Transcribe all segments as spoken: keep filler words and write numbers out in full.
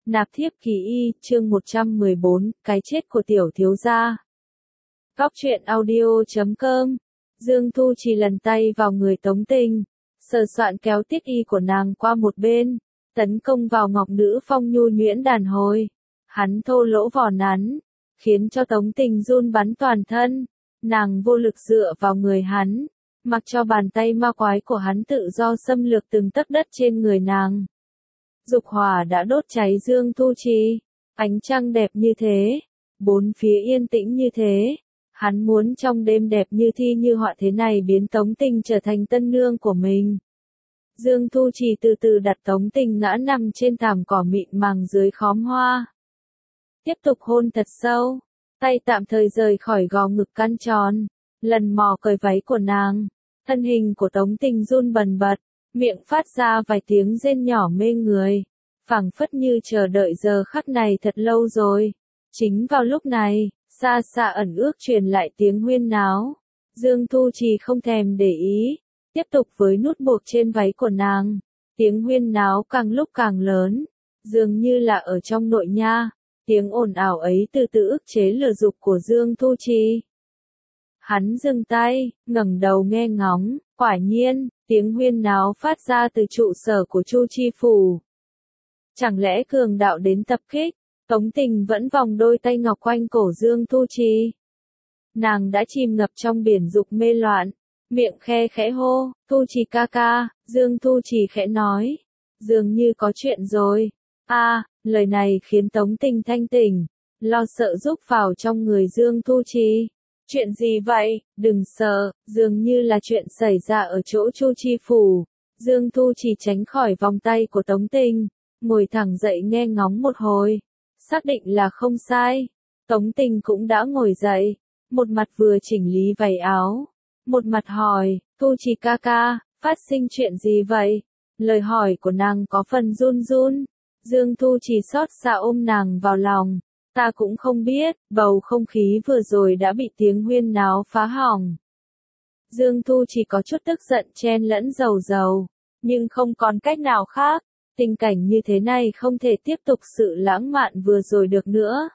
Nạp thiếp kỳ y, chương một trăm mười bốn, cái chết của tiểu thiếu gia. Góc truyện audio chấm com. Dương Thu Trì lần tay vào người Tống Tình, sờ soạn kéo tiết y của nàng qua một bên, tấn công vào Ngọc Nữ Phong nhu nhuyễn đàn hồi. Hắn thô lỗ vò nắn, khiến cho Tống Tình run bắn toàn thân. Nàng vô lực dựa vào người hắn, mặc cho bàn tay ma quái của hắn tự do xâm lược từng tấc đất trên người nàng. Dục hỏa đã đốt cháy Dương Thu Trì, ánh trăng đẹp như thế, bốn phía yên tĩnh như thế, hắn muốn trong đêm đẹp như thi như họa thế này biến Tống Tình trở thành tân nương của mình. Dương Thu Trì từ từ đặt Tống Tình ngã nằm trên thảm cỏ mịn màng dưới khóm hoa. Tiếp tục hôn thật sâu, tay tạm thời rời khỏi gò ngực căn tròn, lần mò cởi váy của nàng, thân hình của Tống Tình run bần bật. Miệng phát ra vài tiếng rên nhỏ mê người, phảng phất như chờ đợi giờ khắc này thật lâu rồi. Chính vào lúc này, xa xa ẩn ước truyền lại tiếng huyên náo. Dương Thu Trì không thèm để ý, tiếp tục với nút buộc trên váy của nàng. Tiếng huyên náo càng lúc càng lớn, dường như là ở trong nội nha. Tiếng ồn ào ấy từ từ ức chế lửa dục của Dương Thu Trì. Hắn dừng tay, ngẩng đầu nghe ngóng, quả nhiên, tiếng huyên náo phát ra từ trụ sở của Chu Chi Phủ. Chẳng lẽ cường đạo đến tập kích? Tống Tình vẫn vòng đôi tay ngọc quanh cổ Dương Thu Trì. Nàng đã chìm ngập trong biển dục mê loạn, miệng khe khẽ hô, Thu Trì ca ca. Dương Thu Trì khẽ nói, dường như có chuyện rồi. A, à, lời này khiến Tống Tình thanh tỉnh, lo sợ rúc vào trong người Dương Thu Trì. Chuyện gì vậy? Đừng sợ, dường như là chuyện xảy ra ở chỗ Chu Chi Phủ. Dương Thu Trì tránh khỏi vòng tay của Tống Tình, ngồi thẳng dậy nghe ngóng một hồi. Xác định là không sai. Tống Tình cũng đã ngồi dậy, một mặt vừa chỉnh lý váy áo, một mặt hỏi, Thu Trì ca ca, phát sinh chuyện gì vậy? Lời hỏi của nàng có phần run run. Dương Thu Trì xót xa ôm nàng vào lòng. Ta cũng không biết, bầu không khí vừa rồi đã bị tiếng huyên náo phá hỏng. Dương Thu chỉ có chút tức giận chen lẫn dầu dầu, nhưng không còn cách nào khác, tình cảnh như thế này không thể tiếp tục sự lãng mạn vừa rồi được nữa.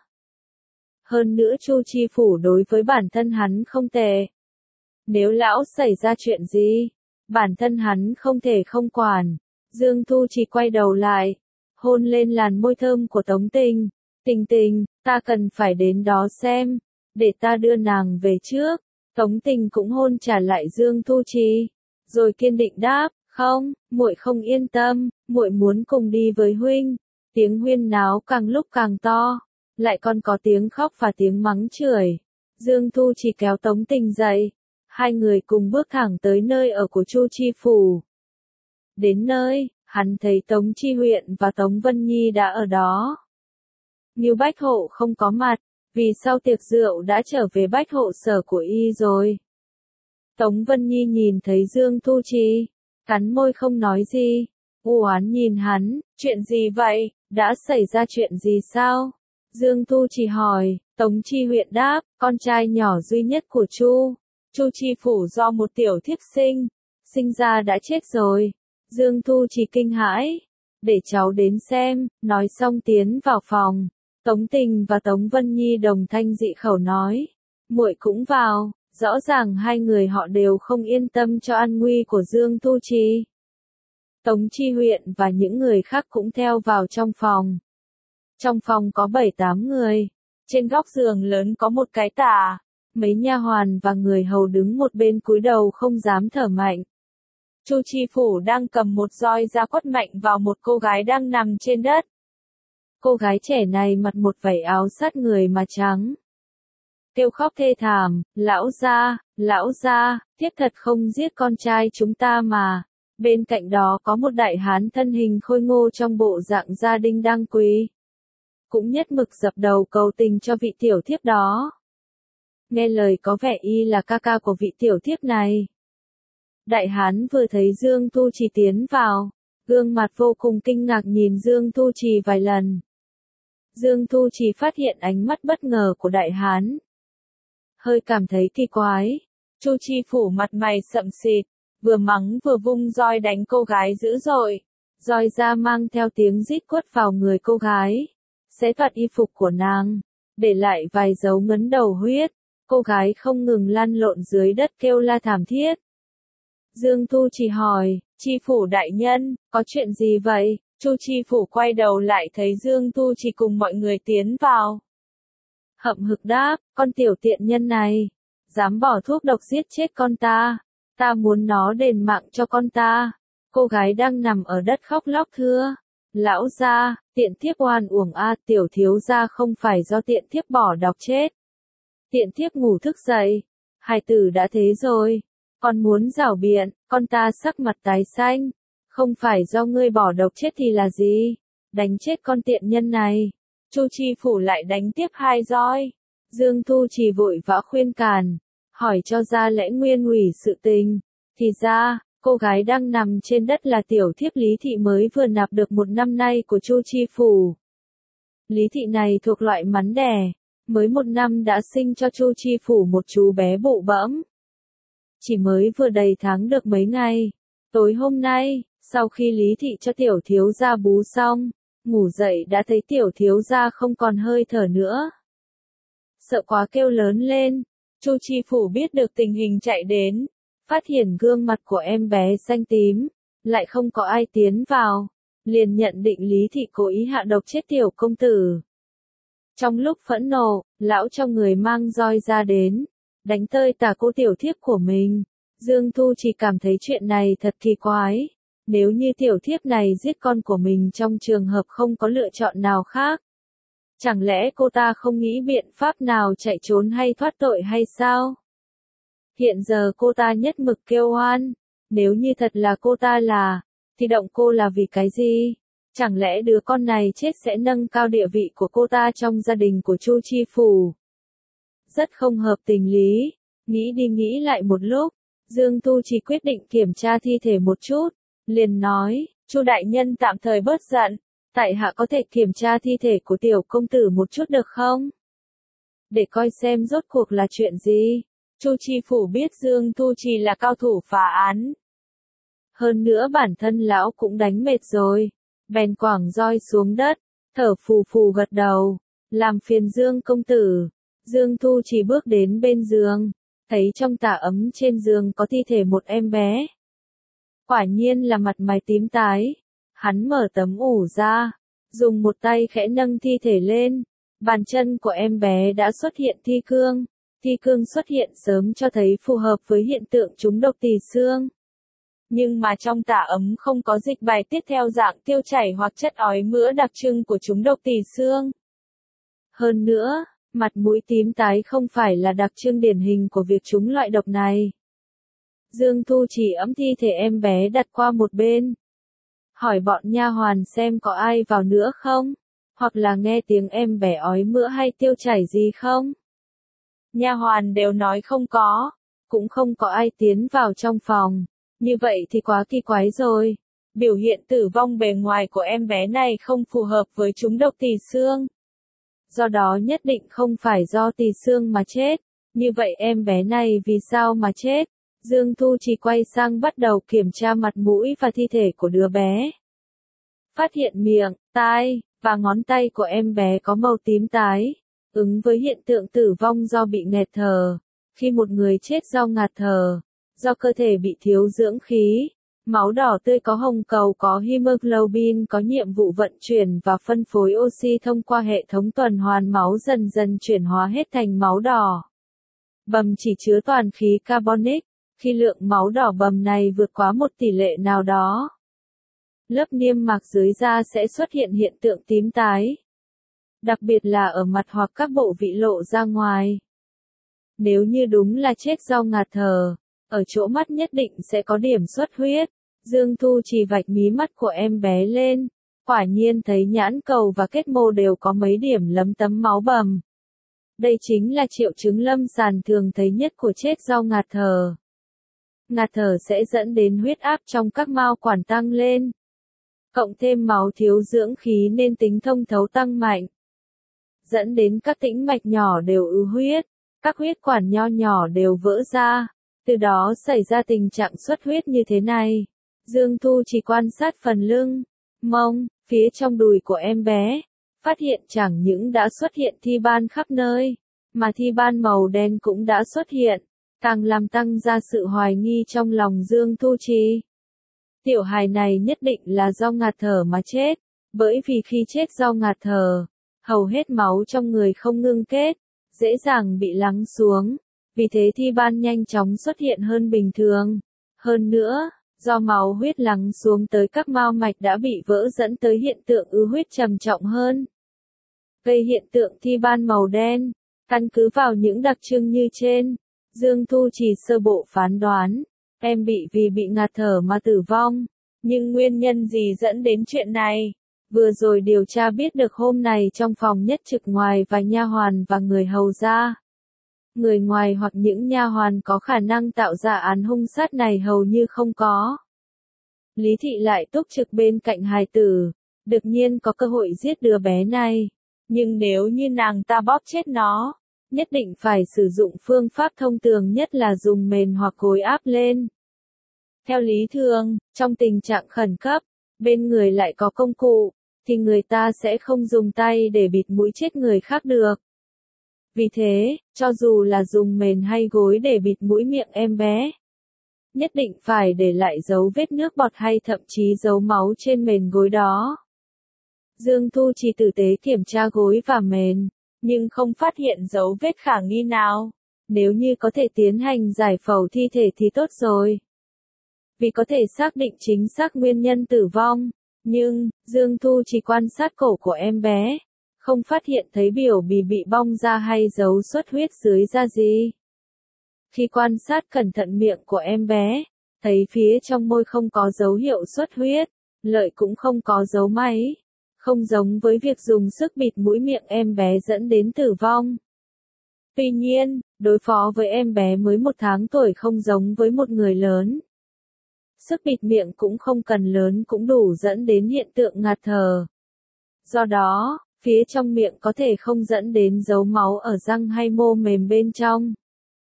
Hơn nữa Chu Chi Phủ đối với bản thân hắn không tệ. Nếu lão xảy ra chuyện gì, bản thân hắn không thể không quản. Dương Thu chỉ quay đầu lại, hôn lên làn môi thơm của Tống Tình. Tình Tình, ta cần phải đến đó xem, để ta đưa nàng về trước. Tống Tình cũng hôn trả lại Dương Thu Trì, rồi kiên định đáp, không, muội không yên tâm, muội muốn cùng đi với huynh. Tiếng huyên náo càng lúc càng to, lại còn có tiếng khóc và tiếng mắng chửi. Dương Thu Trì kéo Tống Tình dậy, hai người cùng bước thẳng tới nơi ở của Chu Chi Phủ. Đến nơi, hắn thấy Tống Chi Huyện và Tống Vân Nhi đã ở đó. Ngưu Bách Hộ không có mặt, vì sau tiệc rượu đã trở về Bách Hộ sở của y rồi. Tống Vân Nhi nhìn thấy Dương Thu Trì, cắn môi không nói gì, u oán nhìn hắn, chuyện gì vậy, đã xảy ra chuyện gì sao? Dương Thu Trì hỏi, Tống Chi Huyện đáp, con trai nhỏ duy nhất của Chu, Chu Chi Phủ do một tiểu thiếp sinh, sinh ra đã chết rồi. Dương Thu Trì kinh hãi, để cháu đến xem, nói xong tiến vào phòng. Tống Tình và Tống Vân Nhi đồng thanh dị khẩu nói, muội cũng vào, rõ ràng hai người họ đều không yên tâm cho an nguy của Dương Thu Trì. Tống Chi Huyện và những người khác cũng theo vào trong phòng. Trong phòng có bảy tám người, trên góc giường lớn có một cái tà, mấy nha hoàn và người hầu đứng một bên cúi đầu không dám thở mạnh. Chu Chi Phủ đang cầm một roi ra quất mạnh vào một cô gái đang nằm trên đất. Cô gái trẻ này mặc một vải áo sát người mà trắng. Kêu khóc thê thảm, lão gia, lão gia, thiếp thật không giết con trai chúng ta mà. Bên cạnh đó có một đại hán thân hình khôi ngô trong bộ dạng gia đình đang quỳ. Cũng nhất mực dập đầu cầu tình cho vị tiểu thiếp đó. Nghe lời có vẻ y là ca ca của vị tiểu thiếp này. Đại hán vừa thấy Dương Thu Trì tiến vào, gương mặt vô cùng kinh ngạc nhìn Dương Thu Trì vài lần. Dương Thu Trì phát hiện ánh mắt bất ngờ của đại hán. Hơi cảm thấy kỳ quái. Chu Chi Phủ mặt mày sậm xịt, vừa mắng vừa vung roi đánh cô gái dữ dội. Roi da mang theo tiếng rít quất vào người cô gái, xé toạc y phục của nàng, để lại vài dấu ngấn đầu huyết. Cô gái không ngừng lăn lộn dưới đất kêu la thảm thiết. Dương Thu Trì hỏi, Chi phủ đại nhân, có chuyện gì vậy? Chu Chi phủ quay đầu lại thấy Dương Thu Trì cùng mọi người tiến vào. Hậm hực đáp, con tiểu tiện nhân này, dám bỏ thuốc độc giết chết con ta, ta muốn nó đền mạng cho con ta. Cô gái đang nằm ở đất khóc lóc thưa, lão gia, tiện thiếp oan uổng a, tiểu thiếu gia không phải do tiện thiếp bỏ độc chết. Tiện thiếp ngủ thức dậy, hài tử đã thế rồi, con muốn rảo biện, con ta sắc mặt tái xanh, không phải do ngươi bỏ độc chết thì là gì, đánh chết con tiện nhân này. Chu Chi phủ lại đánh tiếp hai roi. Dương Thu Trì vội vã khuyên cản, hỏi cho ra lẽ nguyên ủy sự tình. Thì ra, cô gái đang nằm trên đất là tiểu thiếp Lý Thị mới vừa nạp được một năm nay của Chu Chi phủ. Lý Thị này thuộc loại mắn đẻ, mới một năm đã sinh cho Chu Chi phủ một chú bé bụ bẫm. Chỉ mới vừa đầy tháng được mấy ngày. Tối hôm nay, sau khi Lý Thị cho tiểu thiếu gia bú xong, ngủ dậy đã thấy tiểu thiếu gia không còn hơi thở nữa. Sợ quá kêu lớn lên, Chu Chi phủ biết được tình hình chạy đến, phát hiện gương mặt của em bé xanh tím, lại không có ai tiến vào, liền nhận định Lý Thị cố ý hạ độc chết tiểu công tử. Trong lúc phẫn nộ, lão cho người mang roi ra đến, đánh tơi tả cô tiểu thiếp của mình. Dương Thu chỉ cảm thấy chuyện này thật kỳ quái. Nếu như tiểu thiếp này giết con của mình trong trường hợp không có lựa chọn nào khác, chẳng lẽ cô ta không nghĩ biện pháp nào chạy trốn hay thoát tội hay sao? Hiện giờ cô ta nhất mực kêu oan, nếu như thật là cô ta là, thì động cô là vì cái gì? Chẳng lẽ đứa con này chết sẽ nâng cao địa vị của cô ta trong gia đình của Chu Chi phủ? Rất không hợp tình lý, nghĩ đi nghĩ lại một lúc, Dương Tu chỉ quyết định kiểm tra thi thể một chút, liền nói, Chu đại nhân tạm thời bớt giận, tại hạ có thể kiểm tra thi thể của tiểu công tử một chút được không? Để coi xem rốt cuộc là chuyện gì. Chu Chi phủ biết Dương Tu Trì là cao thủ phá án. Hơn nữa bản thân lão cũng đánh mệt rồi, bèn quẳng roi xuống đất, thở phù phù gật đầu, làm phiền Dương công tử. Dương Tu Trì bước đến bên giường, thấy trong tà ấm trên giường có thi thể một em bé. Quả nhiên là mặt mày tím tái, hắn mở tấm ủ ra, dùng một tay khẽ nâng thi thể lên, bàn chân của em bé đã xuất hiện thi cương. Thi cương xuất hiện sớm cho thấy phù hợp với hiện tượng trúng độc tỳ xương. Nhưng mà trong tả ấm không có dịch bài tiết theo dạng tiêu chảy hoặc chất ói mỡ đặc trưng của trúng độc tỳ xương. Hơn nữa, mặt mũi tím tái không phải là đặc trưng điển hình của việc trúng loại độc này. Dương Thu chỉ ấm thi thể em bé đặt qua một bên. Hỏi bọn nha hoàn xem có ai vào nữa không? Hoặc là nghe tiếng em bé ói mỡ hay tiêu chảy gì không? Nha hoàn đều nói không có, cũng không có ai tiến vào trong phòng. Như vậy thì quá kỳ quái rồi. Biểu hiện tử vong bề ngoài của em bé này không phù hợp với trúng độc tỳ xương. Do đó nhất định không phải do tỳ xương mà chết. Như vậy em bé này vì sao mà chết? Dương Thu chỉ quay sang bắt đầu kiểm tra mặt mũi và thi thể của đứa bé. Phát hiện miệng, tai, và ngón tay của em bé có màu tím tái. Ứng với hiện tượng tử vong do bị nghẹt thở. Khi một người chết do ngạt thở, do cơ thể bị thiếu dưỡng khí, máu đỏ tươi có hồng cầu có hemoglobin có nhiệm vụ vận chuyển và phân phối oxy thông qua hệ thống tuần hoàn máu dần dần chuyển hóa hết thành máu đỏ. Bầm chỉ chứa toàn khí carbonic, khi lượng máu đỏ bầm này vượt quá một tỷ lệ nào đó, lớp niêm mạc dưới da sẽ xuất hiện hiện tượng tím tái. Đặc biệt là ở mặt hoặc các bộ vị lộ ra ngoài. Nếu như đúng là chết do ngạt thở, ở chỗ mắt nhất định sẽ có điểm xuất huyết. Dương Thu chỉ vạch mí mắt của em bé lên, quả nhiên thấy nhãn cầu và kết mô đều có mấy điểm lấm tấm máu bầm. Đây chính là triệu chứng lâm sàng thường thấy nhất của chết do ngạt thở. Ngạt thở sẽ dẫn đến huyết áp trong các mao quản tăng lên. Cộng thêm máu thiếu dưỡng khí nên tính thông thấu tăng mạnh. Dẫn đến các tĩnh mạch nhỏ đều ứ huyết, các huyết quản nho nhỏ đều vỡ ra, từ đó xảy ra tình trạng xuất huyết như thế này. Dương Thu chỉ quan sát phần lưng, mông, phía trong đùi của em bé. Phát hiện chẳng những đã xuất hiện thi ban khắp nơi, mà thi ban màu đen cũng đã xuất hiện, càng làm tăng ra sự hoài nghi trong lòng Dương Thu Trì. Tiểu hài này nhất định là do ngạt thở mà chết, bởi vì khi chết do ngạt thở, hầu hết máu trong người không ngưng kết, dễ dàng bị lắng xuống, vì thế thi ban nhanh chóng xuất hiện hơn bình thường. Hơn nữa, do máu huyết lắng xuống tới các mao mạch đã bị vỡ dẫn tới hiện tượng ứ huyết trầm trọng hơn, gây hiện tượng thi ban màu đen. Căn cứ vào những đặc trưng như trên, Dương Thu Trì sơ bộ phán đoán, em bị vì bị ngạt thở mà tử vong. Nhưng nguyên nhân gì dẫn đến chuyện này? Vừa rồi điều tra biết được hôm này trong phòng nhất trực ngoài vài nha hoàn và người hầu ra. Người ngoài hoặc những nha hoàn có khả năng tạo ra án hung sát này hầu như không có. Lý Thị lại túc trực bên cạnh hài tử, đương nhiên có cơ hội giết đứa bé này. Nhưng nếu như nàng ta bóp chết nó, nhất định phải sử dụng phương pháp thông thường nhất là dùng mền hoặc gối áp lên. Theo lý thường, trong tình trạng khẩn cấp, bên người lại có công cụ, thì người ta sẽ không dùng tay để bịt mũi chết người khác được. Vì thế, cho dù là dùng mền hay gối để bịt mũi miệng em bé, nhất định phải để lại dấu vết nước bọt hay thậm chí dấu máu trên mền gối đó. Dương Thu Trì tử tế kiểm tra gối và mền, nhưng không phát hiện dấu vết khả nghi nào. Nếu như có thể tiến hành giải phẫu thi thể thì tốt rồi, vì có thể xác định chính xác nguyên nhân tử vong. Nhưng, Dương Thu Trì quan sát cổ của em bé, không phát hiện thấy biểu bì bị bong ra hay dấu xuất huyết dưới da gì. Khi quan sát cẩn thận miệng của em bé, thấy phía trong môi không có dấu hiệu xuất huyết, lợi cũng không có dấu máy. Không giống với việc dùng sức bịt mũi miệng em bé dẫn đến tử vong. Tuy nhiên, đối phó với em bé mới một tháng tuổi không giống với một người lớn. Sức bịt miệng cũng không cần lớn cũng đủ dẫn đến hiện tượng ngạt thở. Do đó, phía trong miệng có thể không dẫn đến dấu máu ở răng hay mô mềm bên trong.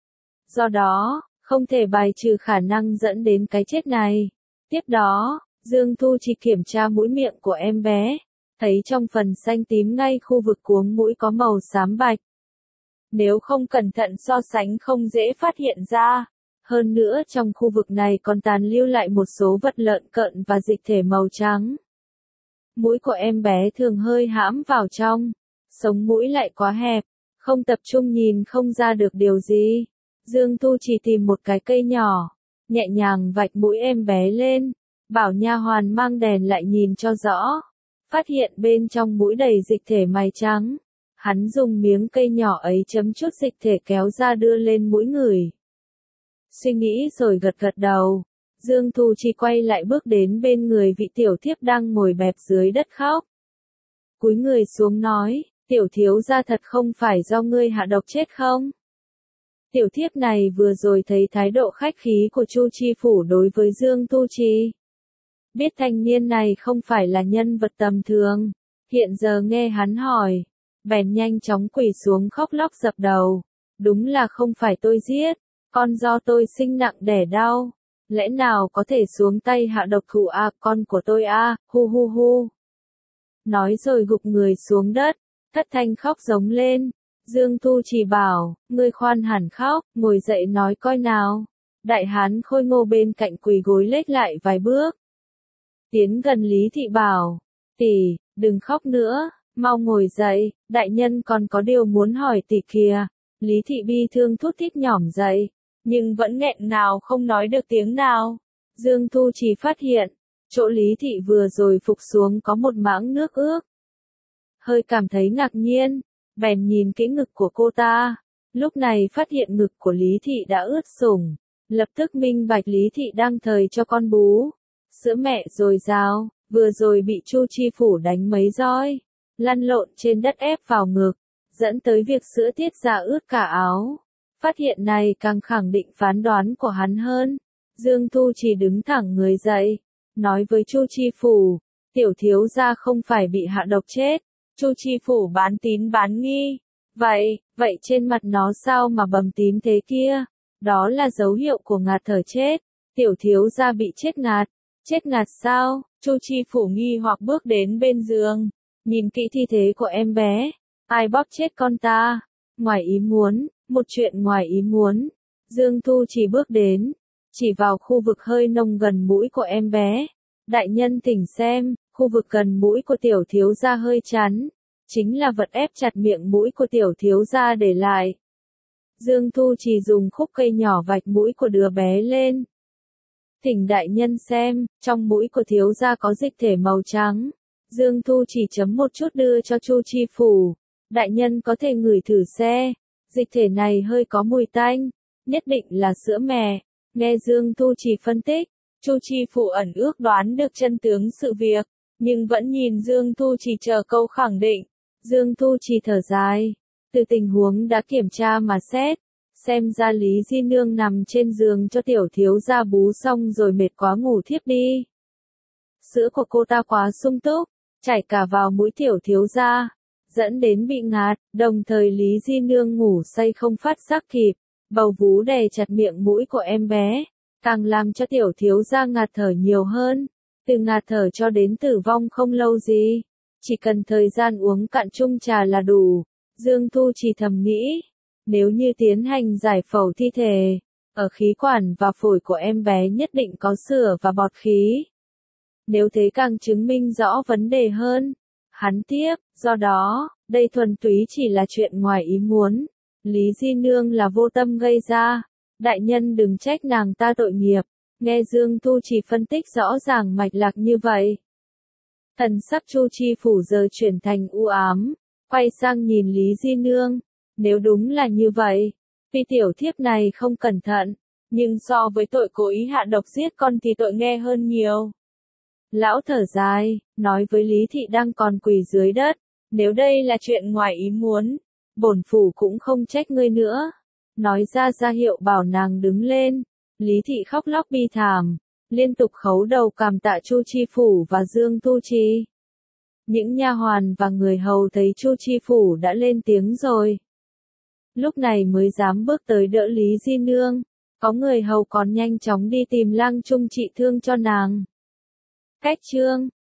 Do đó, không thể bài trừ khả năng dẫn đến cái chết này. Tiếp đó, Dương Thu Trì kiểm tra mũi miệng của em bé, thấy trong phần xanh tím ngay khu vực cuống mũi có màu xám bạch. Nếu không cẩn thận so sánh không dễ phát hiện ra. Hơn nữa trong khu vực này còn tàn lưu lại một số vật lợn cợn và dịch thể màu trắng. Mũi của em bé thường hơi hãm vào trong, sống mũi lại quá hẹp, không tập trung nhìn không ra được điều gì. Dương Thu Trì tìm một cái cây nhỏ, nhẹ nhàng vạch mũi em bé lên, bảo nha hoàn mang đèn lại nhìn cho rõ. Phát hiện bên trong mũi đầy dịch thể màu trắng. Hắn dùng miếng cây nhỏ ấy chấm chút dịch thể kéo ra đưa lên mũi người. Suy nghĩ rồi gật gật đầu. Dương Thu Trì quay lại bước đến bên người vị tiểu thiếp đang ngồi bẹp dưới đất khóc. Cúi người xuống nói, tiểu thiếu gia thật không phải do ngươi hạ độc chết không? Tiểu thiếp này vừa rồi thấy thái độ khách khí của Chu Chi Phủ đối với Dương Tu Trì. Biết thanh niên này không phải là nhân vật tầm thường, hiện giờ nghe hắn hỏi, bèn nhanh chóng quỳ xuống khóc lóc dập đầu. Đúng là không phải tôi giết, con do tôi sinh nặng đẻ đau. Lẽ nào có thể xuống tay hạ độc thủ à, con của tôi à, hu hu hu. Nói rồi gục người xuống đất, thất thanh khóc giống lên. Dương Tu Trì bảo, ngươi khoan hẳn khóc, ngồi dậy nói coi nào. Đại hán khôi ngô bên cạnh quỳ gối lết lại vài bước. Tiến gần Lý Thị bảo, tỷ, đừng khóc nữa, mau ngồi dậy, đại nhân còn có điều muốn hỏi tỷ kìa. Lý Thị bi thương thút thít nhỏm dậy, nhưng vẫn nghẹn ngào không nói được tiếng nào. Dương Thu Trì phát hiện, chỗ Lý Thị vừa rồi phục xuống có một mảng nước ướt. Hơi cảm thấy ngạc nhiên, bèn nhìn kỹ ngực của cô ta. Lúc này phát hiện ngực của Lý Thị đã ướt sũng, lập tức minh bạch Lý Thị đang thời cho con bú. Sữa mẹ dồi dào, vừa rồi bị Chu Chi Phủ đánh mấy roi, lăn lộn trên đất ép vào ngực, dẫn tới việc sữa tiết ra ướt cả áo. Phát hiện này càng khẳng định phán đoán của hắn hơn. Dương Thu Trì đứng thẳng người dậy, nói với Chu Chi Phủ, tiểu thiếu gia không phải bị hạ độc chết. Chu Chi Phủ bán tín bán nghi. Vậy, vậy trên mặt nó sao mà bầm tím thế kia? Đó là dấu hiệu của ngạt thở chết. Tiểu thiếu gia bị chết ngạt. Chết ngạt sao? Chu Chi Phủ nghi hoặc bước đến bên giường, nhìn kỹ thi thể của em bé. Ai bóp chết con ta? Ngoài ý muốn, một chuyện ngoài ý muốn. Dương Thu Trì bước đến, chỉ vào khu vực hơi nông gần mũi của em bé. Đại nhân thỉnh xem, khu vực gần mũi của tiểu thiếu gia hơi chắn, chính là vật ép chặt miệng mũi của tiểu thiếu gia để lại. Dương Thu Trì dùng khúc cây nhỏ vạch mũi của đứa bé lên. Thỉnh đại nhân xem, trong mũi của thiếu gia có dịch thể màu trắng. Dương Thu Trì chấm một chút đưa cho Chu Chi Phủ. Đại nhân có thể ngửi thử xe. Dịch thể này hơi có mùi tanh, nhất định là sữa mẹ. Nghe Dương Thu Trì phân tích, Chu Chi Phủ ẩn ước đoán được chân tướng sự việc, nhưng vẫn nhìn Dương Thu Trì chờ câu khẳng định. Dương Thu Trì thở dài, từ tình huống đã kiểm tra mà xét, xem ra Lý Di Nương nằm trên giường cho tiểu thiếu gia bú xong rồi mệt quá ngủ thiếp đi. Sữa của cô ta quá sung túc, chảy cả vào mũi tiểu thiếu gia, dẫn đến bị ngạt, đồng thời Lý Di Nương ngủ say không phát giác kịp, bầu vú đè chặt miệng mũi của em bé, càng làm cho tiểu thiếu gia ngạt thở nhiều hơn, từ ngạt thở cho đến tử vong không lâu gì, chỉ cần thời gian uống cạn chung trà là đủ. Dương Thu Trì thầm nghĩ, nếu như tiến hành giải phẫu thi thể, ở khí quản và phổi của em bé nhất định có sữa và bọt khí. Nếu thế càng chứng minh rõ vấn đề hơn. Hắn tiếp, do đó, đây thuần túy chỉ là chuyện ngoài ý muốn. Lý Di Nương là vô tâm gây ra. Đại nhân đừng trách nàng ta tội nghiệp. Nghe Dương Thu Trì phân tích rõ ràng mạch lạc như vậy. Thần sắc Chu Chi Phủ giờ chuyển thành u ám, quay sang nhìn Lý Di Nương. Nếu đúng là như vậy, vì tiểu thiếp này không cẩn thận, nhưng so với tội cố ý hạ độc giết con thì tội nghe hơn nhiều. Lão thở dài, nói với Lý Thị đang còn quỳ dưới đất, nếu đây là chuyện ngoài ý muốn, bổn phủ cũng không trách ngươi nữa. Nói ra ra hiệu bảo nàng đứng lên, Lý Thị khóc lóc bi thảm, liên tục khấu đầu cảm tạ Chu Chi Phủ và Dương Thu Trì. Những nha hoàn và người hầu thấy Chu Chi Phủ đã lên tiếng rồi, lúc này mới dám bước tới đỡ Lý Di Nương, có người hầu còn nhanh chóng đi tìm Lang Trung trị thương cho nàng. Cách chương